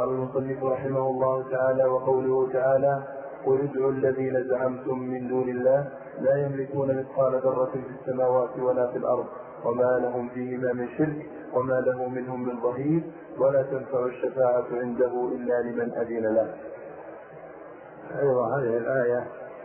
قال المصنف رحمه الله تعالى: وقوله تعالى: قل ادعوا الذين زعمتم من دون الله لا يملكون مثقال ذرة في السماوات ولا في الأرض وما لهم فيهما من شرك وما له منهم من ظهير ولا تنفع الشفاعة عنده إلا لمن أذن له. أيضا هذه الآية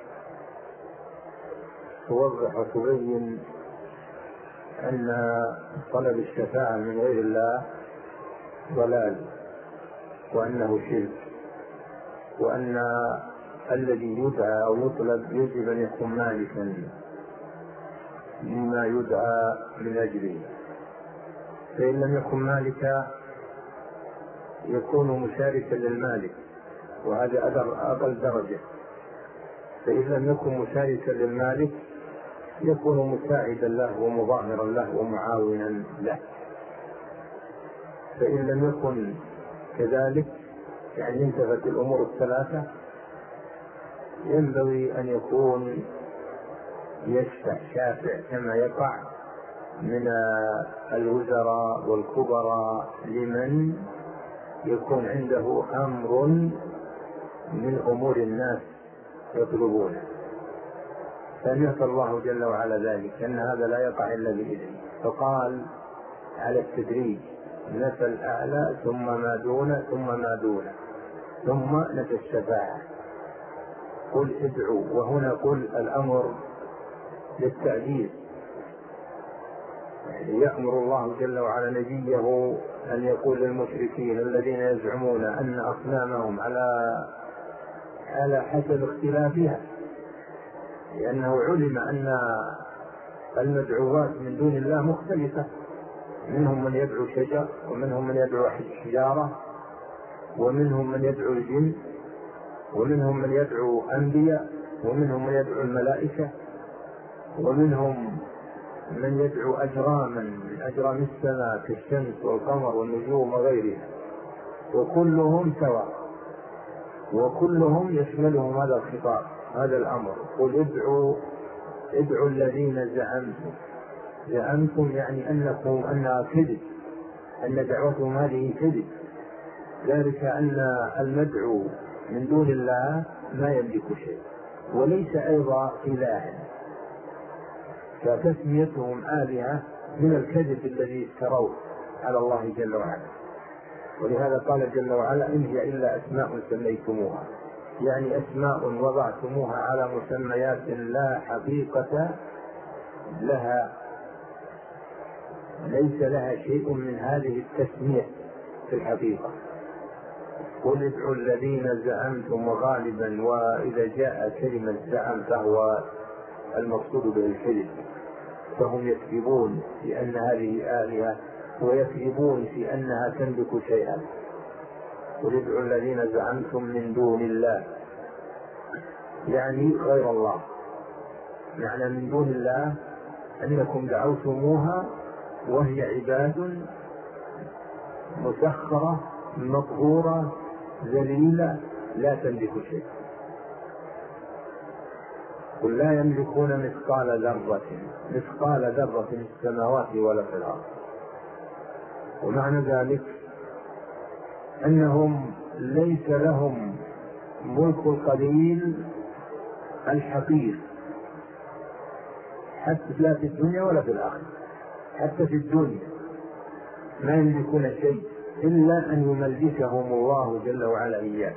توضح وتبين أن طلب الشفاعة من غير الله ضلال، وأنه شرك، وأن الذي يدعى أو يطلب يجب أن يكون مالكا لما يدعى من أجله، فإن لم يكن مالكا يكون مشاركا للمالك، وهذا أقل درجة. فإن لم يكن مشاركا للمالك يكون مساعدا له ومظاهرا له ومعاونا له. فإن لم يكن كذلك، يعني انتفت الأمور الثلاثة، ينبغي أن يكون يشفع شافع كما يقع من الوزراء والكبراء لمن يكون عنده أمر من أمور الناس يطلبونه، فنسأل الله جل وعلا ذلك، أن هذا لا يقع إلا بإذنه. فقال على التدريج: نفى الأعلى ثم ما دون ثم ما دون ثم نفى الشفاعة. قل ادعوا، وهنا قل الأمر للتعجيز، يعني يأمر الله جل وعلا نبيه أن يقول للمشركين الذين يزعمون أن أصنامهم على حسب اختلافها، لأنه علم أن المدعوات من دون الله مختلفة، منهم من يدعو شجر، ومنهم من يدعو حجارة، ومنهم من يدعو الجن، ومنهم من يدعو أنبياء، ومنهم من يدعو الملائكة، ومنهم من يدعو أجراما من أجرام السماء كالشمس والقمر والنجوم وغيرها، وكلهم سواء، وكلهم يشملهم هذا الخطاب، هذا الأمر. قل ادعوا الذين زعمتم يعني أنها كذب، أن دعوتهم هذه كذب، ذلك أن المدعو من دون الله ما يملك شيء وليس أيضا إلها، فتسميتهم آلهة من الكذب الذي افتروه على الله جل وعلا. ولهذا قال جل وعلا: إن هي إلا أسماء سميتموها، يعني أسماء وضعتموها على مسميات لا حقيقة لها، ليس لها شيء من هذه التسمية في الحقيقة. قل ادعوا الذين زعمتم، وغالبا وإذا جاء كلمة زعم فهو المقصود به الكذب، فهم يكذبون في أن هذه آلهة، ويكذبون في أنها تملك شيئا. قل ادعوا الذين زعمتم من دون الله، يعني غير الله، معنى من دون الله أنكم دعوتموها وهي عباد مسخرة مقهورة ذليلة لا تملك شيء. قل لا يملكون مثقال ذرة في السماوات ولا في الأرض. ومعنى ذلك أنهم ليس لهم ملك القليل الحقير، حتى لا في الدنيا ولا في الآخرة. حتى في الدنيا ما يملكون شيء إلا أن يملكهم الله جل وعلا إياه.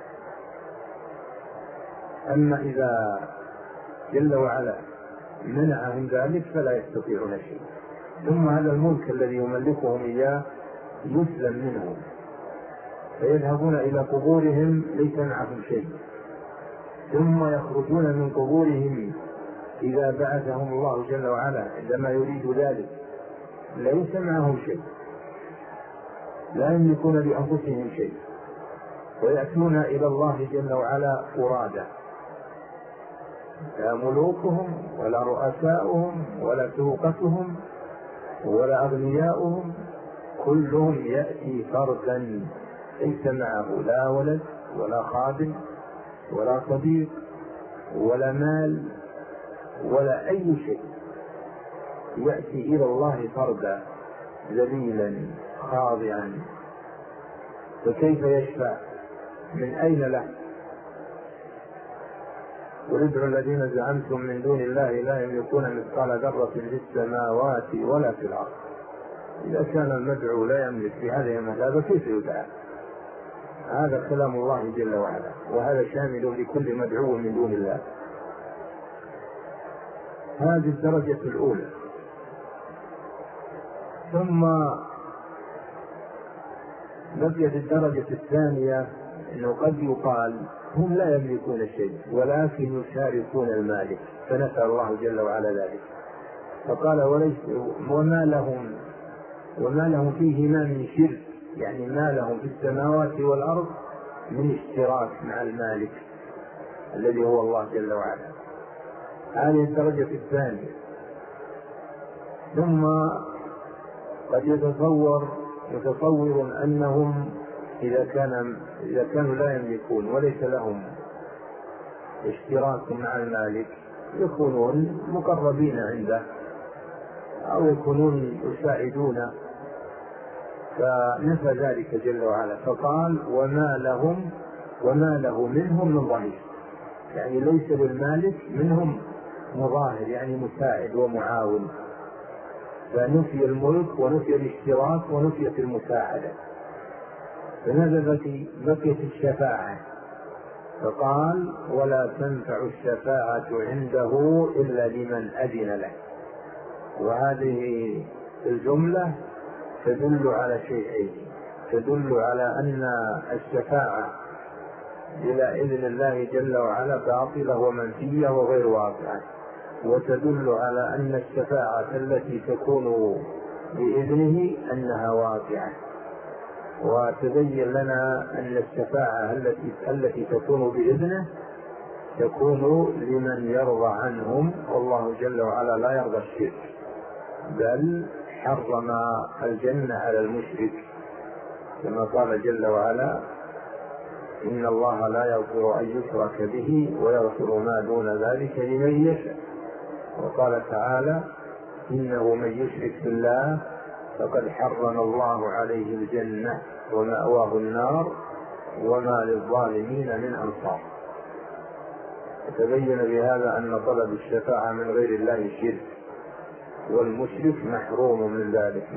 أما إذا جل وعلا منعهم ذلك فلا يستطيعون شيء. ثم هذا الملك الذي يملكهم إياه يسلم منهم، فيذهبون إلى قبورهم ليس معهم شيء، ثم يخرجون من قبورهم إذا بعثهم الله جل وعلا عندما يريد ذلك ليس معهم شيء، لا يملكون لأنفسهم شيء، ويأتون إلى الله جل وعلا فرادى، لا ملوكهم ولا رؤساؤهم ولا سوقتهم ولا أغنياؤهم، كلهم يأتي فردا ليس معه لا ولد ولا خادم ولا صديق ولا مال ولا أي شيء، يأتي إلى الله فردا ذليلا خاضعا فكيف يشفع؟ من أين له؟ قل ادعوا الذين زعمتم من دون الله لا يملكون مثقال ذرة في السماوات ولا في الأرض. إذا كان المدعو لا يملك في هذه المثابة كيف يدعى؟ هذا كلام الله جل وعلا، وهذا شامل لكل مدعو من دون الله. هذه الدرجة الأولى. ثم بقيت الدرجة الثانية، أنه قد يقال هم لا يملكون شيء ولكن يشاركون المالك، فنفى الله جل وعلا ذلك، فقال وما لهم فيهما من شرك، يعني ما لهم في السماوات والأرض من اشتراك مع المالك الذي هو الله جل وعلا. هذه الدرجة الثانية. ثم قد يتصور أنهم إذا كانوا لا يملكون وليس لهم اشتراك مع المالك يكونون مقربين عنده أو يكونون يساعدون، فنفى ذلك جل وعلا، فقال وما له منهم من ظهير، يعني ليس للمالك منهم مظاهر، يعني مساعد ومعاون، فنفي الملك ونفي الاشتراك ونفيت المساعدة. فنزل بقيت الشفاعة، فقال ولا تنفع الشفاعة عنده إلا لمن أذن له. وهذه الجملة تدل على شيئين: تدل على أن الشفاعة بلا إذن الله جل وعلا باطلة ومنفية وغير واقعة، وتدل على أن الشفاعة التي تكون بإذنه أنها واقعة. وتبين لنا أن الشفاعة التي تكون بإذنه تكون لمن يرضى عنهم، والله جل وعلا لا يرضى الشرك، بل حرم الجنة على المشرك، كما قال جل وعلا إن الله لا يغفر أن يشرك به ويغفر ما دون ذلك لمن يشاء. وقال تعالى إنه من يشرك بالله فقد حرم الله عليه الجنة ومأواه النار وما للظالمين من أنصار. تبين بهذا أن طلب الشفاعة من غير الله شرك، والمشرك محروم من ذلك.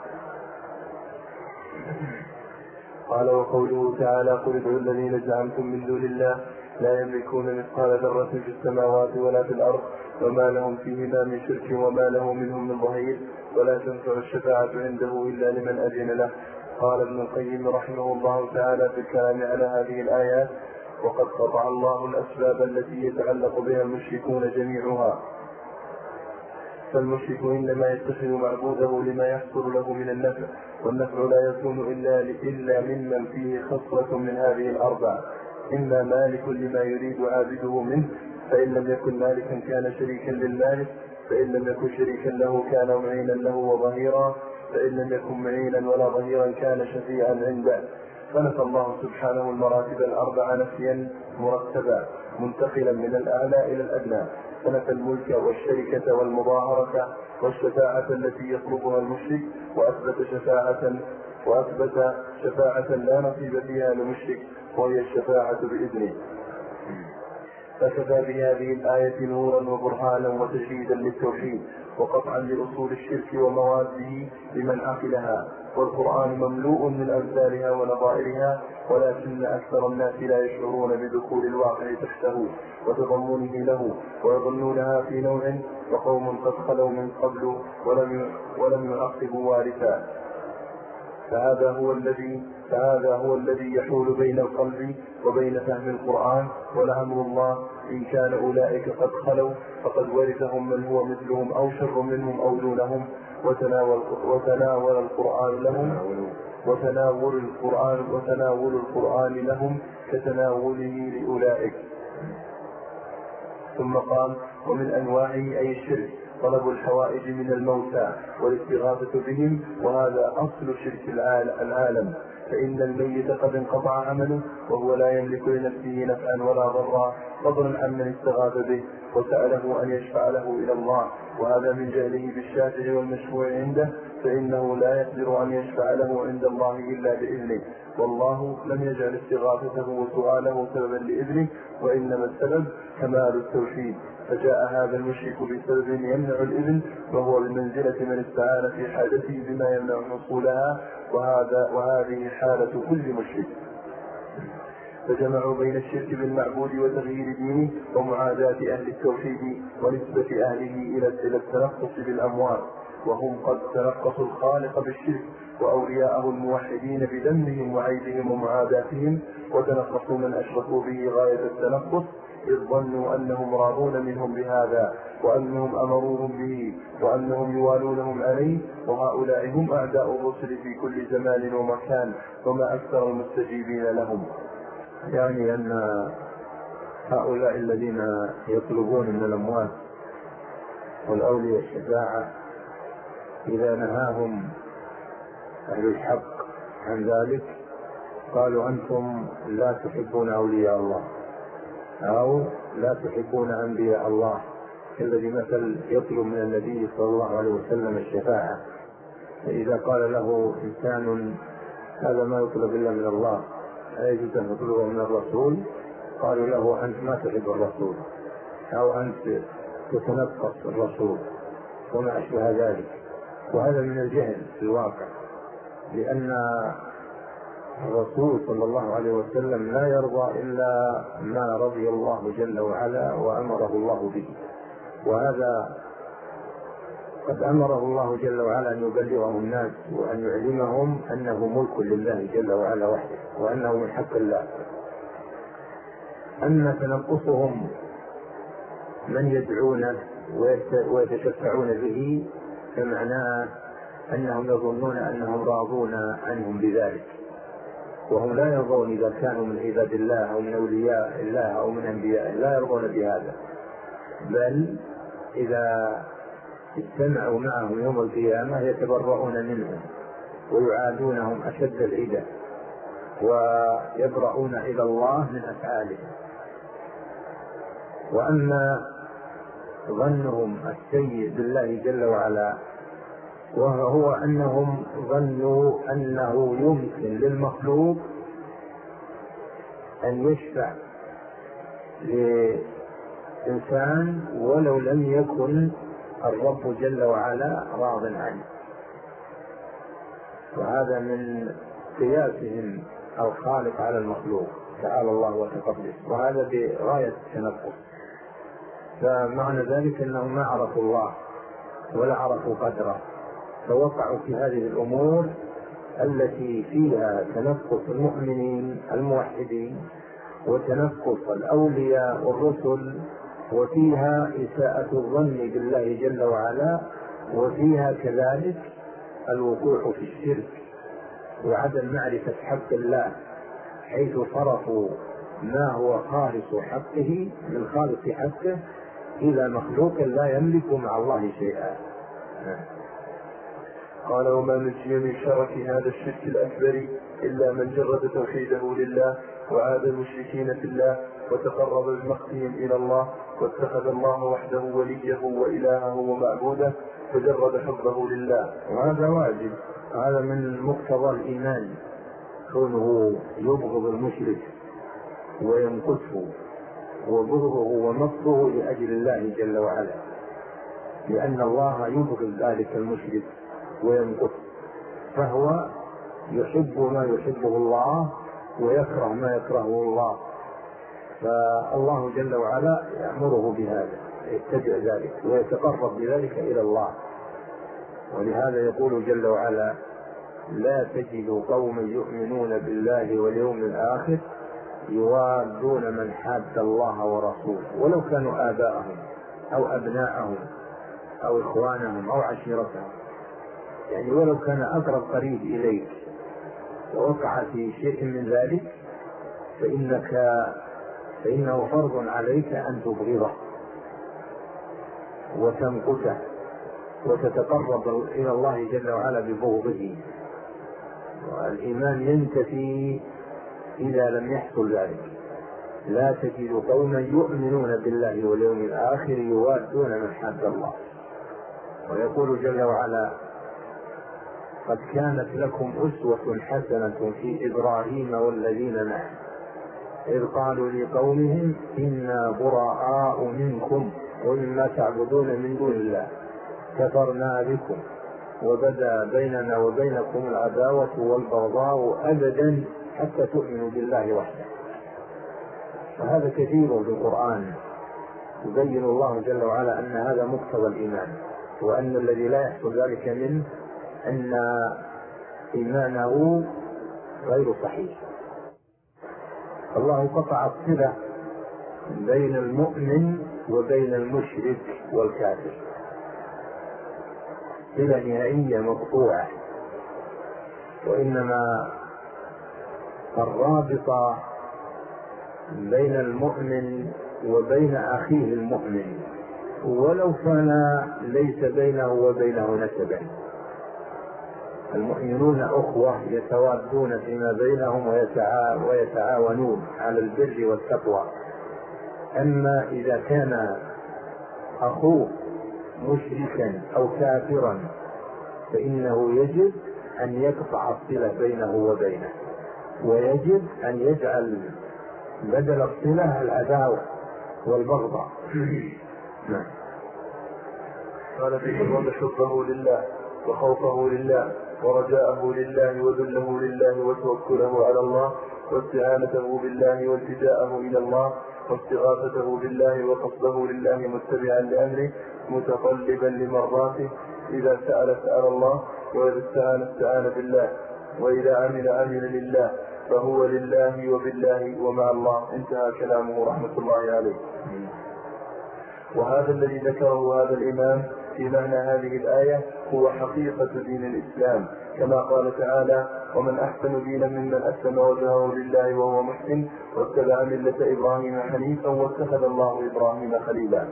قال وقوله تعالى قل ادعوا الذين زعمتم من دون الله لا يملكون مثقال ذرة في السماوات ولا في الأرض وما لهم فيهما من شرك وما له منهم من ظهير ولا تنفع الشفاعة عنده إلا لمن أذن له. قال ابن القيم رحمه الله تعالى في الكلام على هذه الآيات وقد قطع الله الأسباب التي يتعلق بها المشركون جميعها، فالمشرك إنما يتخذ معبوده لما يحصل له من النفع، والنفع لا يكون إلا ممن فيه خصلة من هذه الأربع: إما مالك لما يريد عابده منه، فإن لم يكن مالكا كان شريكا للمالك، فإن لم يكن شريكا له كان معينا له وظهيرا، فإن لم يكن معينا ولا ظهيرا كان شفيعا عنده. فنفى الله سبحانه المراتب الأربع نفيا مرتبا منتقلا من الأعلى إلى الأدنى، فنفى الملك والشركة والمظاهرة والشفاعة التي يطلبها المشرك، وأثبت شفاعة لا نصيب فيها لمشرك وهي الشفاعة بإذنه. فكفى بهذه الآية نورا وبرهانا وتشهيدا للتوحيد وقطعا لأصول الشرك ومواده لمن عقلها، والقرآن مملوء من أمثالها ونظائرها، ولكن أكثر الناس لا يشعرون بدخول الواقع تحته وتضمنه له، ويظنونها في نوع، وقوم قد خلوا من قبل ولم يعقبوا وارثا. فهذا هو الذي يحول بين القلب وبين فهم القرآن، ولأمر الله إن كان أولئك قد خلوا فقد ورثهم من هو مثلهم أو شر منهم أو دونهم، وتناول القرآن لهم كتناوله لأولئك. ثم قال ومن أنواعه أي الشرك طلب الحوائج من الموتى والاستغاثة بهم، وهذا أصل شرك العالم، فإن الميت قد انقطع عمله وهو لا يملك لنفسه نفعا ولا ضرا، فضلا عمن استغاث به وسأله أن يشفع له إلى الله، وهذا من جهله بالشافع والمشفوع عنده، فإنه لا يقدر أن يشفع له عند الله إلا بإذنه، والله لم يجعل استغاثته وسؤاله سببا لإذنه، وإنما السبب كمال التوحيد. فجاء هذا المشرك بسبب يمنع الإذن، وهو بمنزلة من استعان في حاجته بما يمنع حصولها، وهذه حالة كل مشرك. فجمعوا بين الشرك بالمعبود وتغيير دينه ومعاداة أهل التوحيد ونسبة أهله إلى التنقص بالأموال، وهم قد تنقصوا الخالق بالشرك، وأولياءه الموحدين بذمهم وعيبهم ومعاداتهم، وتنقصوا من أشركوا به غاية التنقص، إذ ظنوا أنهم راضون منهم بهذا، وأنهم أمروهم به، وأنهم يوالونهم عليه، وهؤلاء هم أعداء الرسل في كل زمان ومكان، وما أكثر المستجيبين لهم. يعني أن هؤلاء الذين يطلبون من الأموات والأولياء الشفاعة إذا نهاهم أهل الحق عن ذلك قالوا أنتم لا تحبون أولياء الله أو لا تحبون أنبياء الله، الذي مثل يطلب من النبي صلى الله عليه وسلم الشفاعة، فإذا قال له إنسان هذا ما يطلب إلا من الله أيجوز أن يطلبه من الرسول، قالوا له أنت ما تحب الرسول أو أنت تتنقص الرسول وما أشبه ذلك. وهذا من الجهل في الواقع، لأن الرسول صلى الله عليه وسلم لا يرضى إلا ما رضي الله جل وعلا وأمره الله به، وهذا قد أمره الله جل وعلا أن يبلغه الناس وأن يعلمهم أنه ملك لله جل وعلا وحده وأنه من حق الله. أما تنقصهم من يدعونه ويتشفعون به فمعناه أنهم يظنون أنهم راضون عنهم بذلك، وهم لا يرضون إذا كانوا من عباد الله أو من أولياء الله أو من أنبياء، لا يرضون بهذا، بل إذا اجتمعوا معهم يوم القيامة يتبرؤون منهم ويعادونهم أشد العدة ويبرؤون إلى الله من أفعالهم. وأما ظنهم السيء بالله جل وعلا وهو أنهم ظنوا أنه يمكن للمخلوق أن يشفع لإنسان ولو لم يكن الرب جل وعلا راض عنه، وهذا من قياسهم الخالق على المخلوق تعالى الله وتقدس، وهذا بغاية التنقص. فمعنى ذلك أنهم ما عرفوا الله ولا عرفوا قدره، فوقعوا في هذه الأمور التي فيها تنقص المؤمنين الموحدين وتنقص الأولياء والرسل، وفيها إساءة الظن بالله جل وعلا، وفيها كذلك الوقوع في الشرك وعدم معرفة حق الله، حيث صرفوا ما هو خالص حقه من خالق حقه إلى مخلوق لا يملك مع الله شيئا. قال وما نجي من شرك هذا الشرك الأكبر إلا من جرد توحيده لله وعاد المشركين في الله وتقرب بمقتهم إلى الله واتخذ الله وحده وليه وإلهه ومعبوده فجرد حبه لله، وهذا واجب، هذا من مقتضى الإيمان، كونه يبغض المشرك وينقصه وبغضه ومقته لأجل الله جل وعلا، لأن الله يبغض ذلك المشرك وينقصه، فهو يحب ما يحبه الله ويكره ما يكرهه الله، فالله جل وعلا يأمره بهذا، يتبع ذلك ويتقرب بذلك إلى الله. ولهذا يقول جل وعلا لا تجد قوما يؤمنون بالله واليوم الآخر يوادون من حاد الله ورسوله ولو كانوا آباءهم أو أبناءهم أو إخوانهم أو عشيرتهم، يعني ولو كان أقرب قريب إليك ووقع في شيء من ذلك فإنه فرض عليك أن تبغضه وتنقصه وتتقرب إلى الله جل وعلا ببغضه، والإيمان ينتفي إذا لم يحصل ذلك. لا تجد قوما يؤمنون بالله واليوم الآخر يوادون من حاد الله. ويقول جل وعلا: قد كانت لكم أسوة حسنة في إبراهيم والذين معه إذ قالوا لقومهم إنا براء منكم ومما تعبدون من دون الله كفرنا بكم وبدا بيننا وبينكم العداوة والبغضاء أبدا حتى تؤمنوا بالله وحده. وهذا كثير في القرآن يبين الله جل وعلا أن هذا مقتضى الإيمان، وأن الذي لا يحصل ذلك منه أن إيمانه غير صحيح. الله قطع الصلة بين المؤمن وبين المشرك والكافر، صلة نهائية مقطوعة، وإنما الرابطة بين المؤمن وبين أخيه المؤمن ولو كان ليس بينه وبينه نسبا. المؤمنون أخوة يتوادون فيما بينهم ويتعاونون على البر والتقوى. أما إذا كان أخوه مشركا أو كافرا فإنه يجب أن يقطع الصلة بينه وبينه، ويجب أن يجعل بدل الصلة العداوة والبغضاء. قال في من حبه لله وخوفه لله ورجاءه لله وذله لله وتوكله على الله واستعانته بالله والتجاءه إلى الله واستغاثته بالله وقصده لله متبعا لأمره متطلبا لمرضاته. إذا سأل الله، وإذا استعان بالله، وإذا عمل لله، فهو لله وبالله ومع الله. انتهى كلامه رحمة الله عليه. وهذا الذي ذكره هذا الإمام في معنى هذه الآية هو حقيقة دين الإسلام، كما قال تعالى: ومن أحسن دينا ممن أسلم وجهه لله وهو محسن واتبع ملة إبراهيم حنيفا واتخذ الله إبراهيم خليلا.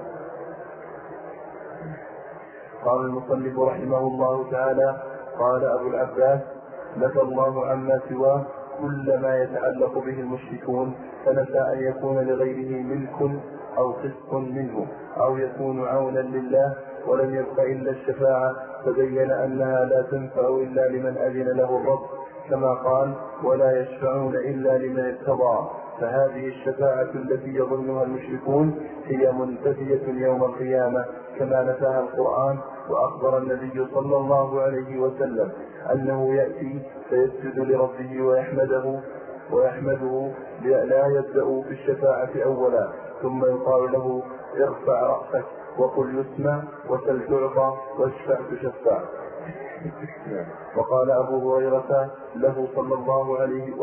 قال المصنف رحمه الله تعالى: قال أبو العباس: نفى الله عما سواه كل ما يتعلق به المشركون، فنفى أن يكون لغيره ملك أو قسط منه أو يكون عونا لله، ولم يبق إلا الشفاعة، فبين أنها لا تنفع إلا لمن أذن له الرب، كما قال: ولا يشفعون إلا لمن ارتضى. فهذه الشفاعة التي يظنها المشركون هي منتفية يوم القيامة كما نفاها القرآن. وأخبر النبي صلى الله عليه وسلم أنه يأتي فيسجد لربه ويحمده لا يبدأ في الشفاعة أولا، ثم يقال له: ارفع رأسك وقل يسمع وسل تعطى واشفع تشفع. وقال أبو هريرة له صلى الله عليه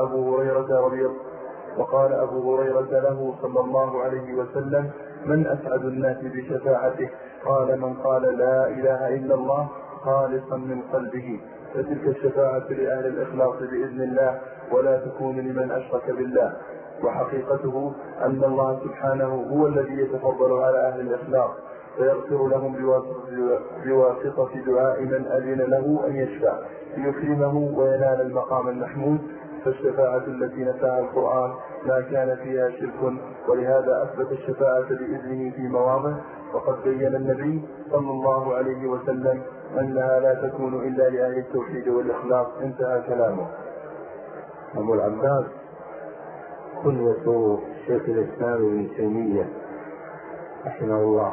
وسلم: من أسعد الناس بشفاعته؟ قال: من قال لا إله إلا الله خالصا من قلبه. فتلك الشفاعة لأهل الإخلاص بإذن الله، ولا تكون لمن أشرك بالله. وحقيقته أن الله سبحانه هو الذي يتفضل على أهل الإخلاص فيغفر لهم بواسطة دعاء من أذن له أن يشفع ليكرمه وينال المقام المحمود. فالشفاعة التي نفاها القرآن ما كان فيها شرك، ولهذا أثبت الشفاعة بإذنه في مواضع. وقد بين النبي صلى الله عليه وسلم أنها لا تكون إلا لأهل التوحيد والإخلاص. انتهى كلامه. أبو العباس كنية شيخ الإسلام ابن تيمية رحمه الله،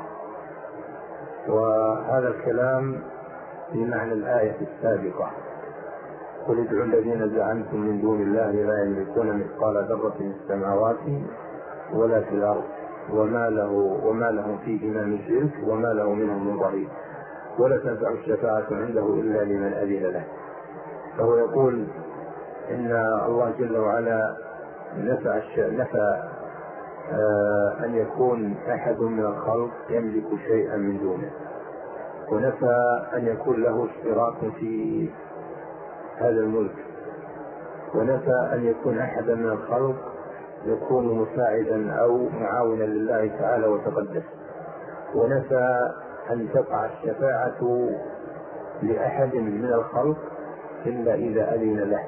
وهذا الكلام في معنى الآية السابقة: قل ادعوا الذين زعمتم من دون الله لا يملكون مثقال ذرة في السماوات ولا في الأرض وما لهم فيهما من شرك وما له منهم من ظهير ولا تنفع الشفاعة عنده إلا لمن أذن له. فهو يقول إن الله جل وعلا نفى أن يكون أحد من الخلق يملك شيئا من دونه، ونفى أن يكون له اشتراك في هذا الملك، ونفى أن يكون أحدا من الخلق يكون مساعدا أو معاونا لله تعالى وتقدس، ونفى أن تقع الشفاعة لأحد من الخلق إلا إذا أذن له.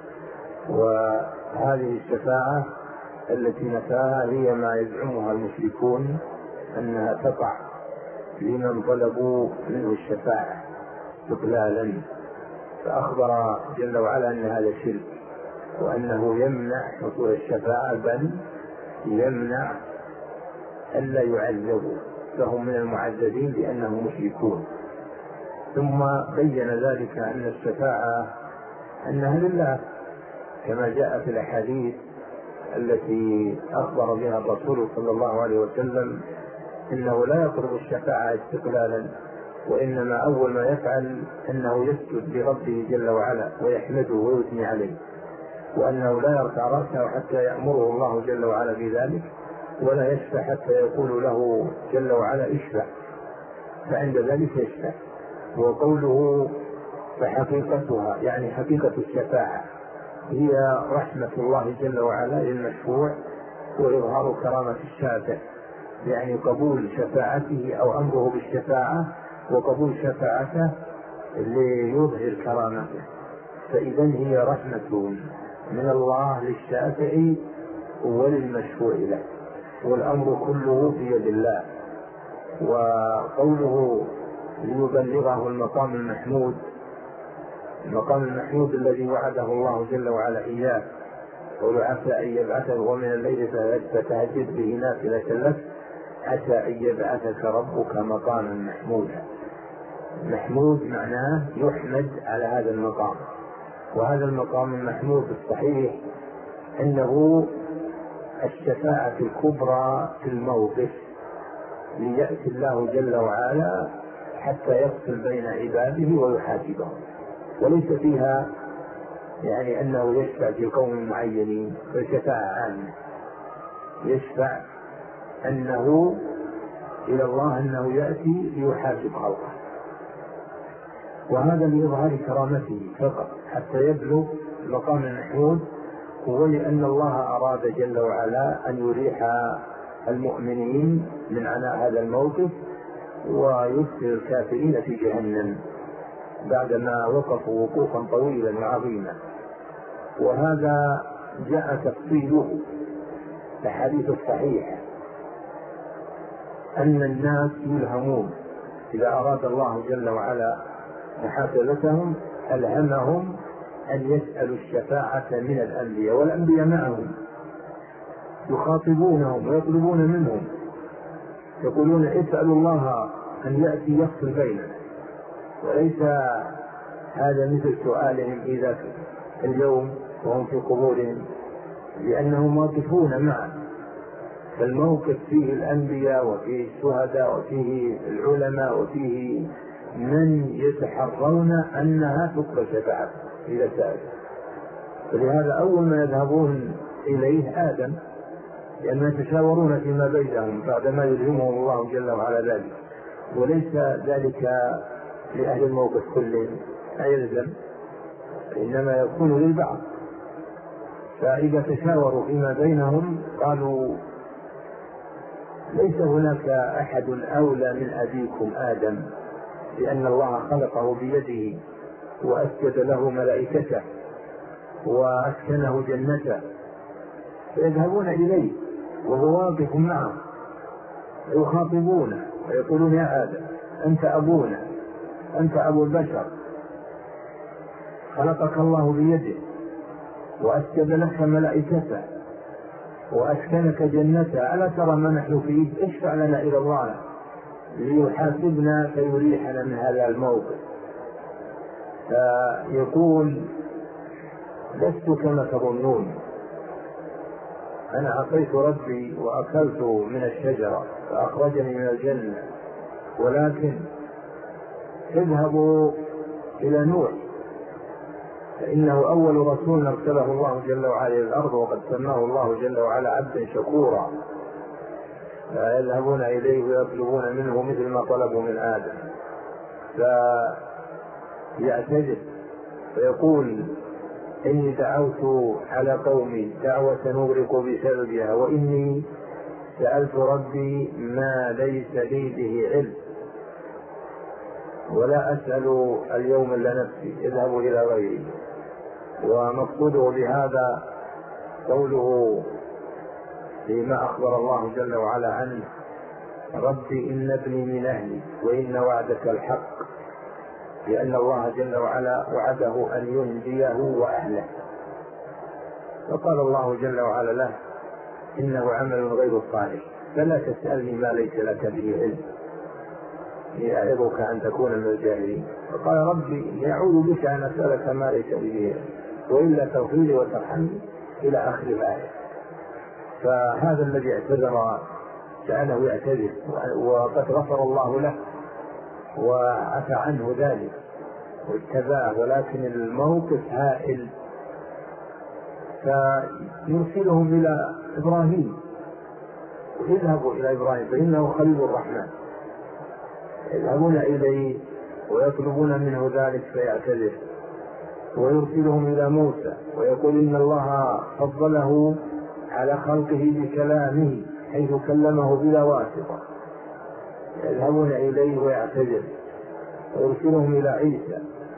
وهذه الشفاعة التي نفاها هي ما يزعمها المشركون أنها تقع لمن طلبوا منه الشفاعة استقلالا، فأخبر جل وعلا أن هذا شرك، وأنه يمنع حصول الشفاعة، بل يمنع ألا يعذبوا، فهم من المعذبين لأنهم مشركون. ثم بين ذلك أن الشفاعة أنها لله، كما جاء في الأحاديث التي أخبر بها الرسول صلى الله عليه وسلم إنه لا يطلب الشفاعة استقلالا، وإنما أول ما يفعل أنه يسجد لربه جل وعلا ويحمده ويثني عليه، وأنه لا يرفع رأسه حتى يأمره الله جل وعلا بذلك، ولا يشفع حتى يقول له جل وعلا اشفع، فعند ذلك يشفع. وقوله فحقيقتها يعني حقيقة الشفاعة هي رحمة الله جل وعلا للمشفوع وإظهار كرامة الشافع، يعني قبول شفاعته أو أمره بالشفاعة وقبول شفاعته ليظهر كرامته. فإذا هي رحمة من الله للشافع وللمشفوع له، والأمر كله في يد الله. وقوله ليبلغه المقام المحمود، المقام المحمود الذي وعده الله جل وعلا إياه، قل عسى أن يبعثه ومن الليل فتهجد به نافلة لك عسى أن يبعثك ربك مقاما محمودا. محمود معناه يحمد على هذا المقام، وهذا المقام المحمود الصحيح أنه الشفاعة الكبرى في الموقف، ليأتي الله جل وعلا حتى يفصل بين عباده ويحاسبهم، وليس فيها يعني أنه يشفع في قوم معينين، فالشفاعة عامة، يشفع أنه إلى الله أنه يأتي ليحاسب خلقه، وهذا لإظهار كرامته فقط حتى يبلغ مقام المحمود، ولأن الله أراد جل وعلا أن يريح المؤمنين من عناء هذا الموقف ويدخل الكافرين في جهنم بعدما وقفوا وقوفا طويلا وعظيما. وهذا جاء تفصيله في الحديث الصحيح أن الناس يلهمون إذا أراد الله جل وعلا محاسبتهم ألهمهم أن يسألوا الشفاعة من الأنبياء، والأنبياء معهم يخاطبونهم ويطلبون منهم، يقولون اسألوا الله أن يأتي يفصل بيننا، وليس هذا مثل سؤالهم إذا اليوم وهم في قبورهم، لأنهم واقفون معه، فالموقف فيه الأنبياء وفيه الشهداء وفيه العلماء وفيه من يتحرون أنها تقبل شفاعته إذا سأل. فلهذا أول ما يذهبون إليه آدم، لأنهم يتشاورون فيما بينهم بعدما يلهمهم الله جل وعلا ذلك، وليس ذلك لأهل الموقف كلهم لا يلزم، إنما يكون للبعض. فإذا تشاوروا فيما بينهم قالوا ليس هناك أحد أولى من أبيكم آدم، لأن الله خلقه بيده وأسجد له ملائكته وأسكنه جنته، فيذهبون إليه وهو واقف معه يخاطبونه ويقولون يا آدم أنت أبونا، أنت أبو البشر، خلقك الله بيده وأسجد لك ملائكته وأسكنك جنته، ألا ترى ما نحن فيه؟ اشفع لنا إلى الله ليحاسبنا فيريحنا من هذا الموقف. فيقول لست كما تظنون، أنا عصيت ربي وأكلت من الشجرة فأخرجني من الجنة، ولكن اذهبوا إلى نوح فإنه أول رسول أرسله الله جل وعلا إلى الأرض، وقد سماه الله جل وعلا عبدا شكورا، فيذهبون إليه ويطلبون منه مثل ما طلبوا من آدم، فيعتذر فيقول إني دعوت على قومي دعوة نغرق بسببها، وإني سألت ربي ما ليس لي به علم، ولا أسأل اليوم إلا نفسي، اذهبوا إلى غيري. ومقصوده بهذا قوله فيما أخبر الله جل وعلا عنه: ربي إن ابني من أهلي وإن وعدك الحق، لأن الله جل وعلا وعده أن ينجيه وأهله. فقال الله جل وعلا له: إنه عمل غير صالح فلا تسألني ما ليس لك به علم، يعظك أن تكون من الجاهلين. فقال: ربي أعوذ بك أن أسألك ما ليس به علم وإلا تغفر لي وترحمني إلى آخر الآية. فهذا الذي اعتذر جعله يعتذر، وقد غفر الله له وعفى عنه ذلك واتبعه، ولكن الموقف هائل. فيرسلهم إلى إبراهيم: اذهبوا إلى إبراهيم فإنه خليل الرحمن. يذهبون إليه ويطلبون منه ذلك فيعتذر. ويرسلهم إلى موسى ويقول: إن الله فضله على خلقه بكلامه حيث كلمه بلا واسطة. يذهبون إليه ويعتذر. ويرسلهم إلى عيسى،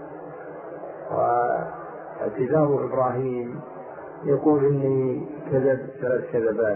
واعتذار إبراهيم يقول: إني كذبت 3 كذبات.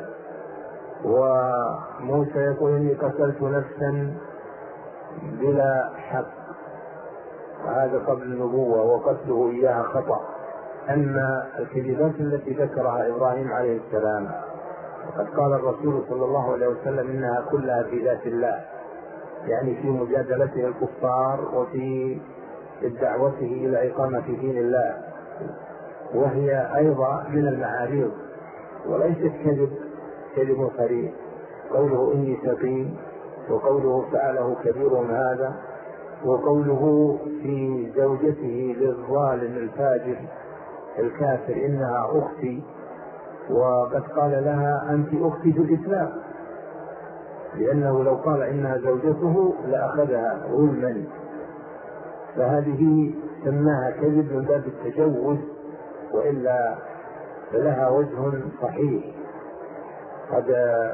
وموسى يقول: إني قتلت نفسا بلا حق، وهذا قبل النبوة، وقتله إياها خطأ. أما الكذبات التي ذكرها إبراهيم عليه السلام وقد قال الرسول صلى الله عليه وسلم: إنها كلها في ذات الله، يعني في مجادلته الكفار وفي دعوته إلى إقامة دين الله، وهي أيضا من المعاريض وليست كذب صريح. قوله: إني سقيم، وقوله: فعله كبيرهم هذا، وقوله في زوجته للظالم الفاجر الكافر: إنها أختي، وقد قال لها: أنت أختي في الإسلام، لأنه لو قال إنها زوجته لأخذها ظلما. فهذه سماها كذب من باب التجوز، وإلا فلها وجه صحيح قد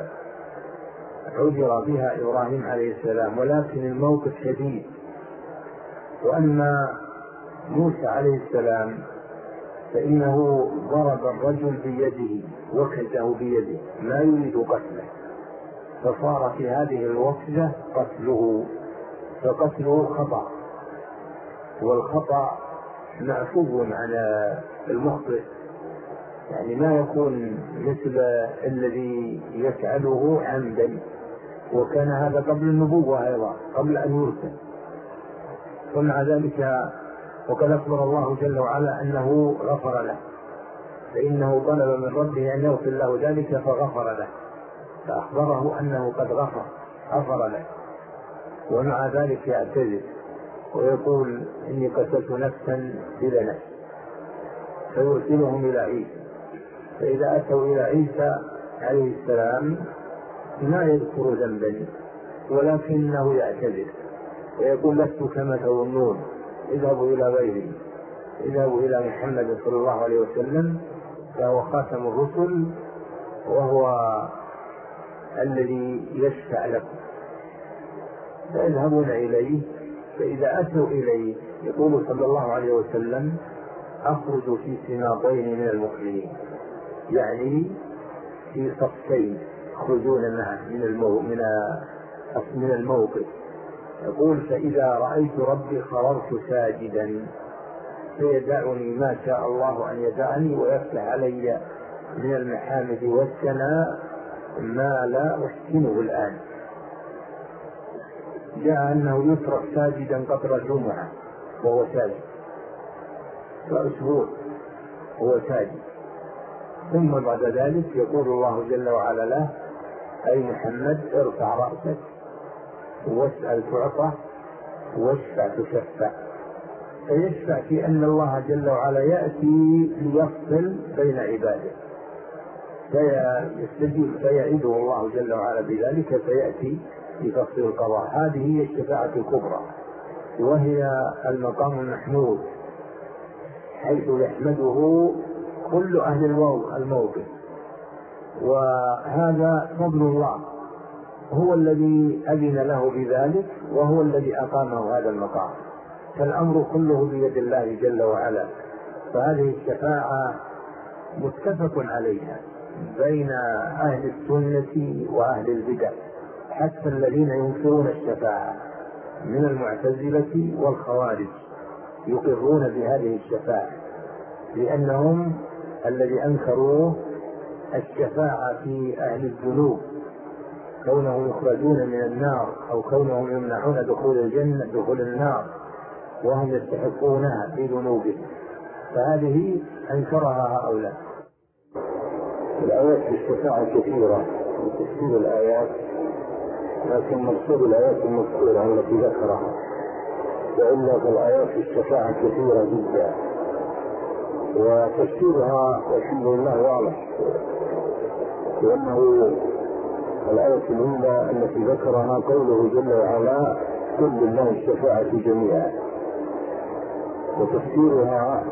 عذر بها إبراهيم عليه السلام، ولكن الموقف شديد. وأما موسى عليه السلام فإنه ضرب الرجل بيده، وكزه بيده، ما يريد قتله، فصار في هذه الوكزة قتله، فقتله خطأ، والخطأ معفو على المخطئ، يعني ما يكون مثل الذي يفعله عمدا. وكان هذا قبل النبوة أيضا، قبل أن يرسل. ومع ذلك وقد أخبر الله جل وعلا أنه غفر له، فإنه طلب من ربه أن يغفر له ذلك فغفر له، فأخبره أنه قد غفر له. ومع ذلك يعتذر ويقول: إني قتلت نفسا بلا نفس. فيرسلهم إلى عيسى. فإذا أتوا إلى عيسى عليه السلام ما يذكر ذنبا، ولكنه يعتذر ويقول: لست كما تظنون، اذهبوا إلى غيري، اذهبوا إلى محمد صلى الله عليه وسلم، فهو خاتم الرسل وهو الذي يشفع لكم. فيذهبون إليه. فإذا أتوا إليه يقول صلى الله عليه وسلم: أخرج في سناطين من المؤمنين، يعني في صفين يخرجون معه من الموقف. يقول: فإذا رأيت ربي خررت ساجدا، فيدعني ما شاء الله أن يدعني، ويفتح علي من المحامد والثناء ما لا أحسنه الآن. جاء أنه يترك ساجدا قطر الجمعة وهو ساجد، فأسبوع هو ساجد، ثم بعد ذلك يقول الله جل وعلا له: أي محمد ارفع رأسك واسأل تعطى واشفع تشفع. فيشفع في أن الله جل وعلا يأتي ليفصل بين عباده، فيستجيب، فيعيده الله جل وعلا بذلك، فيأتي لفصل القضاء. هذه هي الشفاعة الكبرى، وهي المقام المحمود حيث يحمده كل أهل الموقف. وهذا فضل الله، هو الذي أذن له بذلك وهو الذي أقامه هذا المقام، فالأمر كله بيد الله جل وعلا. فهذه الشفاعة متفق عليها بين أهل السنة وأهل البدع، حتى الذين ينكرون الشفاعة من المعتزلة والخوارج يقرون بهذه الشفاعة، لأنهم الذي أنكروه الشفاعة في أهل الذنوب، كونهم يخرجون من النار أو كونهم يمنعون دخول الجنة دخول النار وهم يستحقونها في ذنوبهم، فهذه أنكرها هؤلاء. الآيات في الشفاعة كثيرة وتفسير الآيات، لكن مقصود الآيات المذكورة التي ذكرها، وإلا فالآيات في الشفاعة كثيرة جدا وتفسيرها والحمد لله واضح، لأنه الآية الأولى التي ذكرها قوله جل وعلا قل لله الشفاعة جميعا، وتفسيرها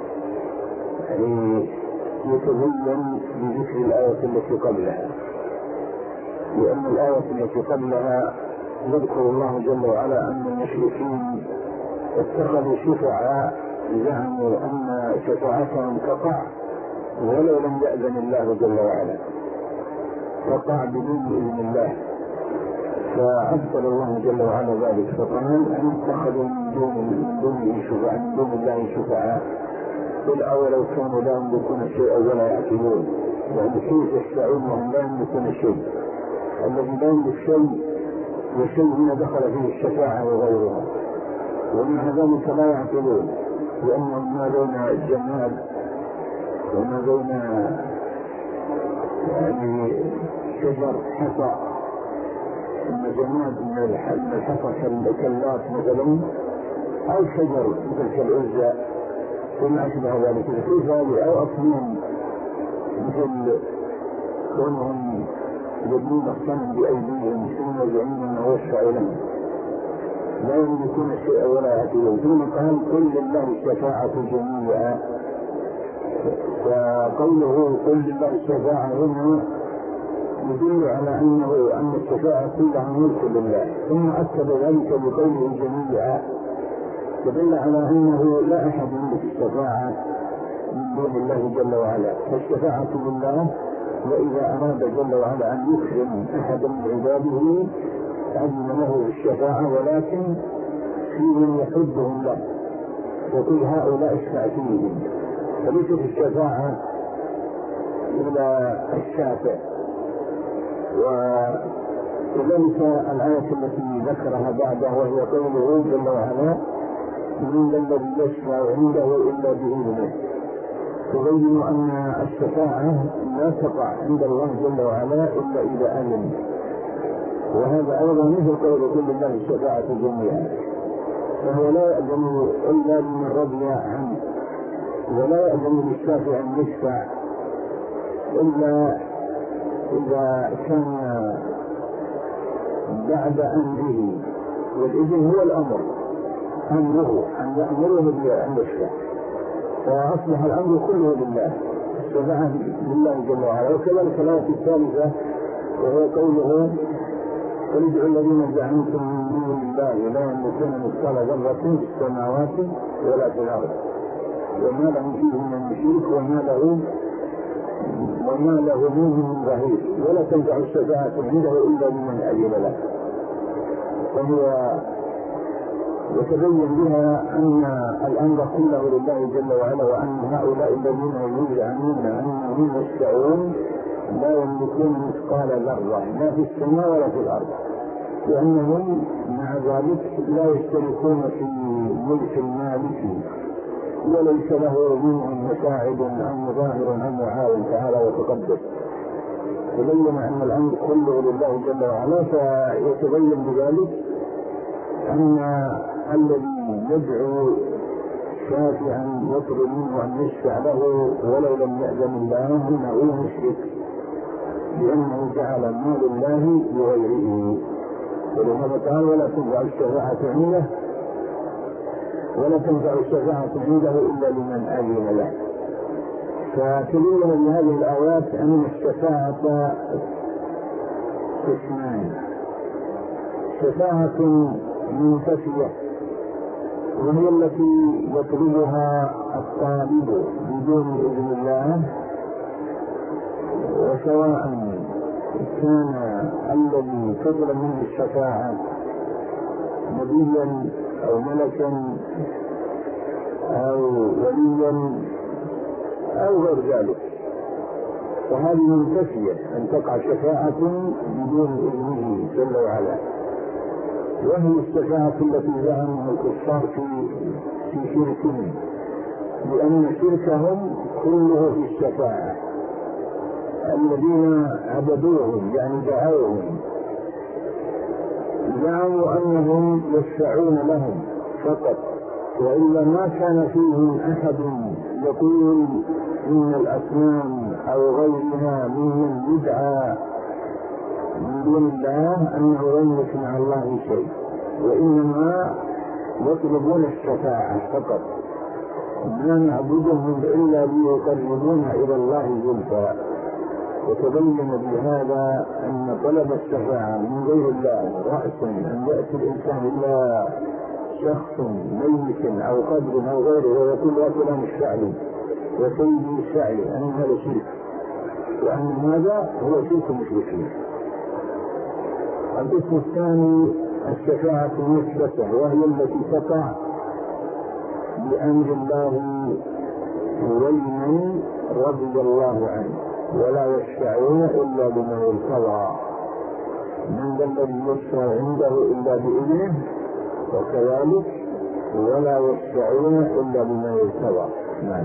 يعني يتبين بذكر الآية التي قبلها، لأن الآية التي قبلها يذكر الله جل وعلا أن المشركين اتخذوا شفعاء زعموا أن شفاعتهم تقع ولو لم يأذن الله جل وعلا، تقع بدون إذن الله، فأبطل الله جل وعلا ذلك فقال أن اتخذوا من دون الله شفعاء قل أولو كانوا لا يملكون شيئا ولا يعقلون، يعني كيف يشفعون وهم لا يملكون شيء؟ الذي لا يملك شيء وشيء هنا دخل فيه الشفاعة وغيرها، ومع ذلك لا يعقلون، لأنهم ما بين الجمال وما بين يعني شجر حصى، إما جماد من الحصى كاللات مثلا، أو شجر مثل كالعزة وما أشبه ذلك، كيف هذه أو أصنام مثل كونهم يبنون الصنم بأيديهم ثم يزعمون أنه يشفع لهم، لا يملكون شيئا ولا يعقلون. ثم قال قل لله الشفاعة جميعا، وقوله قل لله الشفاعة هنا يدل على أن الشفاعة كلها ملك لله، ثم أكد ذلك بقوله جميعا يدل على أنه لا أحد يملك الشفاعة من دون الله جل وعلا، فالشفاعة لله، وإذا أراد جل وعلا أن يكرم أحدا من عباده أذن له الشفاعة، ولكن في من يحبهم له وكل هؤلاء اشفع فيهم، فليست الشفاعة إلى الشافع. وكذلك الآية التي ذكرها بعده وهي قوله جل وعلا من الذي يشفع عنده إلا بإذنه، تبين أن الشفاعة لا تقع عند الله جل وعلا إلا إذا أذن، وهذا أيضا مثل قول كل الله الشفاعة جميعا، فهو لا يأذن إلا لمن رضي عنه، ولا يأذن للشافع أن يشفع إلا إذا كان بعد أمره، والإذن هو الأمر، أمره أن يأمره بأن يشفع، فأصبح الأمر كله لله، الشفاعة لله جل وعلا. وكذلك الآية الثالثة وهو قوله قل ادعوا الذين زعمتم من دون الله لا يملكون مثقال ذرة في السماوات ولا في الأرض وما لهم فيه من شرك وما له منهم من ظهير ولا تنفع الشفاعة عنده إلا لمن أذن له. وهو يتبين بها أن الأمر كله لله جل وعلا، وأن هؤلاء الذين يزعمون أنهم يشفعون لا يملكون مثقال ذرة لا في السماء ولا في الأرض، لأنهم مع ذلك لا يشتركون في ملك المالك، وليس له منهم مساعد أو مظاهر أو معاون تعالى وتقدس. تبين أن الأمر كله لله جل وعلا، فيتبين بذلك أن الذي يدعو شافعا يطلب منه أن يشفع له ولو لم يأذن الله إنه مشرك، لأنه جعل مال الله لغيره، ولهذا قال ولا تنفع الشفاعة عنده إلا لمن أذن له. فتبين من هذه الآيات أن الشفاعة قسمان: شفاعة منتفية وهي التي يطلبها الطالب بدون إذن الله، وسواء كان الذي تطلب منه الشفاعة نبيا أو ملكا أو وليا أو غير ذلك، فهذه منتفية أن تقع شفاعة بدون إذنه جل وعلا. وهي الشفاعة التي زعمها الكفار في شركهم، لأن شركهم كله في الشفاعة. الذين عبدوهم يعني دعوهم زعموا أنهم يشفعون لهم فقط، وإلا ما كان فيهم أحد يقول إن الأصنام أو غيرها ممن يدعى من دون الله أنه لم يسمع الله شيء، وإنما يطلبون الشفاعة فقط. ما نعبدهم إلا ليقربونا إلى الله زلفى. وتبين بهذا أن طلب الشفاعة من غير الله رأسا، أن يأتي الإنسان إلى شخص ميت أو قبر أو غيره ويقول يا فلان اشفع لي يا سيدي اشفع لي، أن هذا شرك، وأن هذا هو شرك المشركين. القسم الثاني الشفاعة المثبتة، وهي التي تقع بأمر الله ولمن رضي الله عنه، ولا يشفعون إلا بما يرتضى. من ذا الذي يشفع عنده إلا بإذنه، وكذلك ولا يشفعون إلا بما يرتضى. نعم.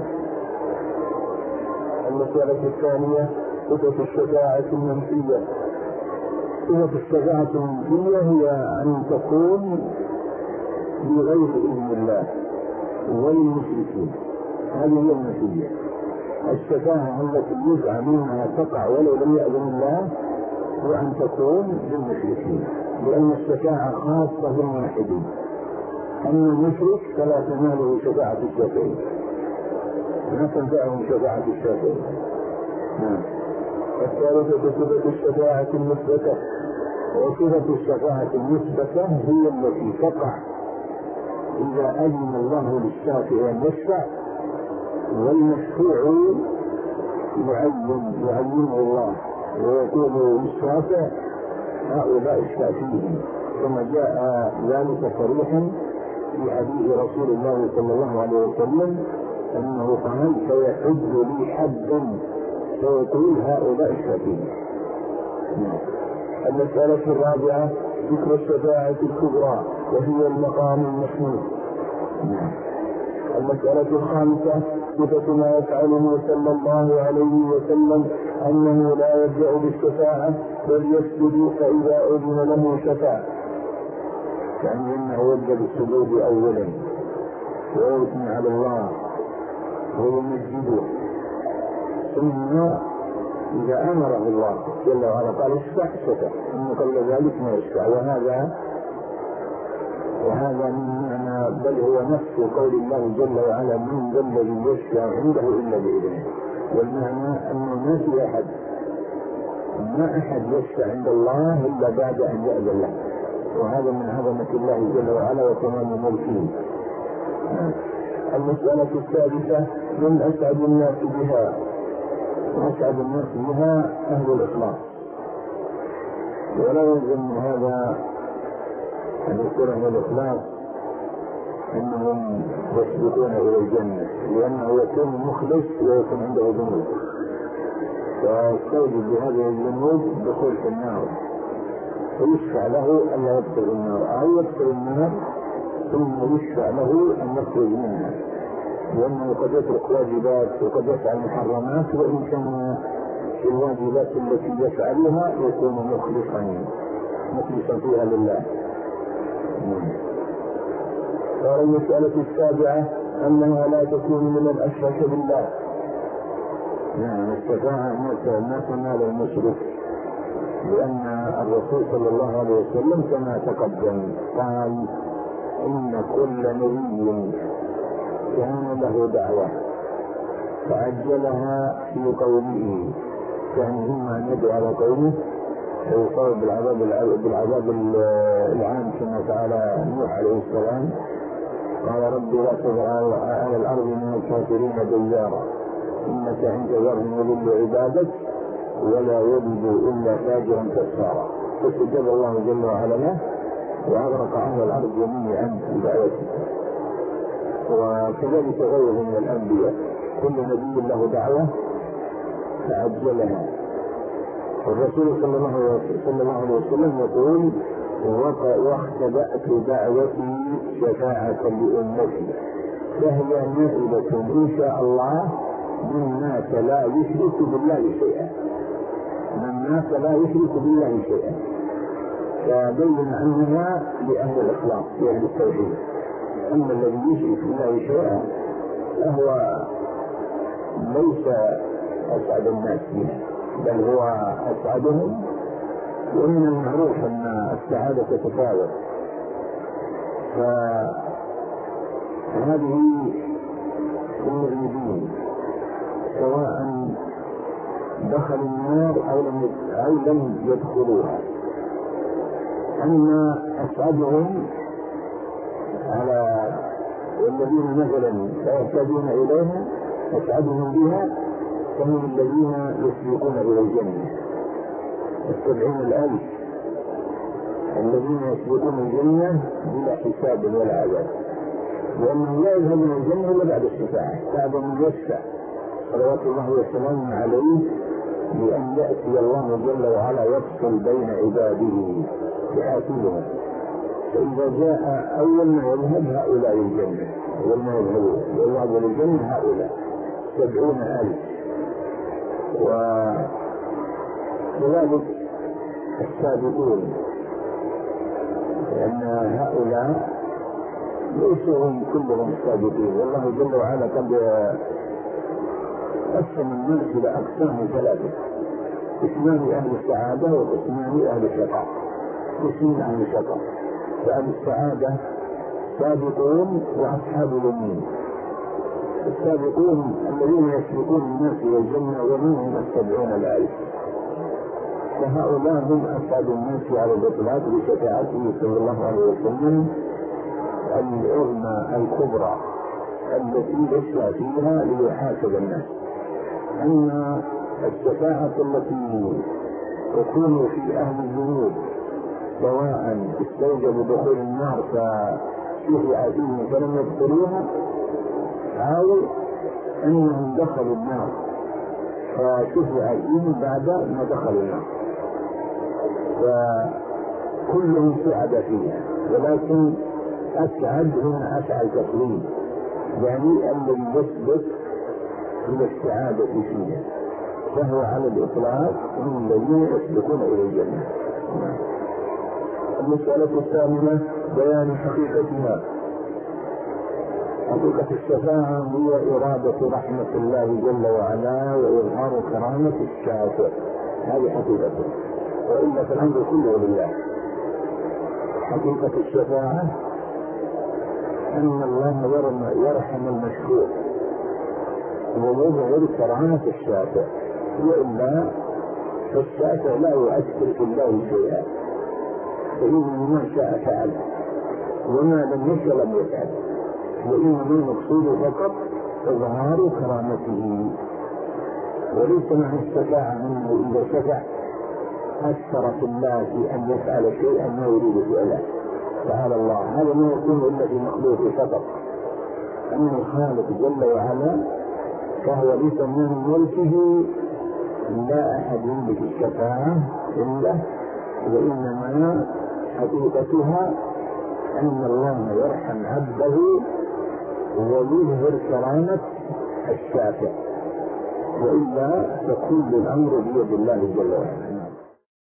المسألة الثانية صفة الشفاعة المنفية. صفة الشفاعة المنفية هي أن تكون بغير إذن الله والمشركين، هذه هي المنفية. الشفاعة التي يدعى منها تقع ولو لم يأذن الله، وأن تكون بالمشركين، لأن الشفاعة خاصة بالموحدين. أما المشرك فلا تناله شفاعة الشافعين، لا تنفعهم شفاعة الشافعين. الثالثة صفة الشفاعة المثبتة. وصفة الشفاعة المثبتة هي التي تقع إذا أذن الله للشافع أن يشفع، والمشفوع يعينه الله ويقول للشافع هؤلاء الشافعين، كما جاء ذلك صريحا في حديث رسول الله صلى الله عليه وسلم أنه قال فيحد لي حدا فيقول هؤلاء الشافعين. المسألة الرابعة ذكر الشفاعة الكبرى، وهي المقام المحمود. المسألة الخامسة صفة ما يفعله صلى الله عليه وسلم أنه لا يبدأ بالشفاعة بل يسجد فإذا أذن له شفاعة، يعني أنه يبدأ بالسجود أولا ويثني على الله ويمجده، ثم إذا أمره الله جل وعلا قال اشفع شفع، إن قبل ذلك ما يشفع. وهذا من معنى بل هو نفس قول الله جل وعلا من ذا الذي يشفع عنده إلا بإذنه، والمعنى أنه ما أحد يشفع عند الله إلا بعد أن يأذن له، وهذا من عظمة الله جل وعلا وتمام ملكه. المسألة الثالثة من أسعد الناس بها. وأسعد الناس بها أهل الإخلاص، ولا يلزم هذا أن يكون أهل الإخلاص أنهم يسبقون إلى الجنة، لأنه يكون مخلص ويكون عنده ذنوب، ويستوجب بهذه الذنوب دخول في النار، فيشفع له أن لا يدخل النار، أو يدخل النار ثم يشفع له أن يخرج منها، لأنه قد يترك واجبات وقد يفعل محرمات، وإن كان في الواجبات التي يفعلها يكون مخلصا فيها لله. والمسألة السابعة أنها لا تكون من الأشرك بالله. الشفاعة ما تنال المشرك، لأن الرسول صلى الله عليه وسلم كما تقدم قال إن كل نبي كان له دعوة فعجلها في قومه، يعني إما أن يدعو على قومه ويصاب بالعذاب العام كما تعالى نوح عليه السلام قال ربي لا تذر على الأرض من الكافرين ديارا إنك إن تذرهم يضل عبادك ولا يجد إلا فاجرا كفارا. فاستجاب الله جل وعلا له وأغرق أهل الأرض جميعا بدعوته. وكذلك غيره من الأنبياء كل نبي له دعوة فعجلها. الرسول صلى الله عليه وسلم يقول واختبأت دعوتي شفاعة لأمتي فهي نائبة إن شاء الله من مات لا يشرك بالله شيئا. من مات لا يشرك بالله شيئا فبين أنها لأهل الإخلاص لأهل التوحيد. أما الذي يشرك بالله شيئا فهو ليس أسعد الناس به بل هو أسعدهم. ومن المعروف أن السعادة تتفاوت فهذه المؤمنين سواء دخلوا النار أو لم يدخلوها. أما أسعدهم على الذين مثلا لا يحتاجون إليها أسعدهم بها فهم الذين يسبقون إلى الجنة 70,000 الذين يسبقون الجنة بلا حساب ولا عذاب لأنهم لا يذهبون الجنة إلا بعد الشفاعة بعد من يشفع صلوات الله وسلامه عليه بأن يأتي الله جل وعلا يفصل بين عباده يحاسبهم. فإذا جاء أول ما يذهب هؤلاء الجنة أول ما يذهب للجنة هؤلاء 70,000. وكذلك السابقون لأن هؤلاء ليسوا هم كلهم سابقين. والله جل وعلا قد قسم الناس إلى أقسام 3 قسمان أهل السعادة وقسمان أهل الشقاء. قسم أهل الشقاء فأهل السعادة سابقون وأصحاب اليمين. السابقون الذين يسبقون الناس إلى الجنة ومنهم 70,000 فهؤلاء هم أسعد الناس على الإطلاق بشفاعته صلى الله عليه وسلم العظمى الكبرى التي يشفع فيها ليحاسب الناس. أما الشفاعة التي تكون في أهل الذنوب سواء استوجبوا دخول النار فشفع فيهم فلم يدخلوها أو أنهم دخلوا النار فشفع فيهم بعد ما دخلوا النار فكلهم سعد فيها. ولكن أسعد هنا أسعد تقليد يعني الذي يثبت إلى السعادة فيها فهو على الإطلاق من الذين يسبقون إلى الجنة. المسألة الثامنة بيان حقيقتها. حقيقة الشفاعة هي إرادة رحمة الله جل وعلا وإظهار كرامة الشافع. هذه حقيقته وإلا فالأمر كله لله. حقيقة الشفاعة أن الله يرحم المشفوع ويظهر كرامة الشافع وإلا فالشافع لا يؤثر في الله شيئا فإنه ما شاء فعل وما لم يشاء لم يفعل وإنما المقصود فقط إظهار كرامته. وليس مع الشفاعة منه إذا شفع أثر في الله في أن يفعل شيئا ما يريد فعله تعالى الله. هذا ما يكون إلا في مخلوقه فقط. أما الخالق جل وعلا فهو بتمام ملكه لا أحد يملك الشفاعة إلا وإنما حقيقتها أن الله يرحم عبده ويظهر كرامة الشافع وإلا فكل الأمر بيد الله جل وعلا.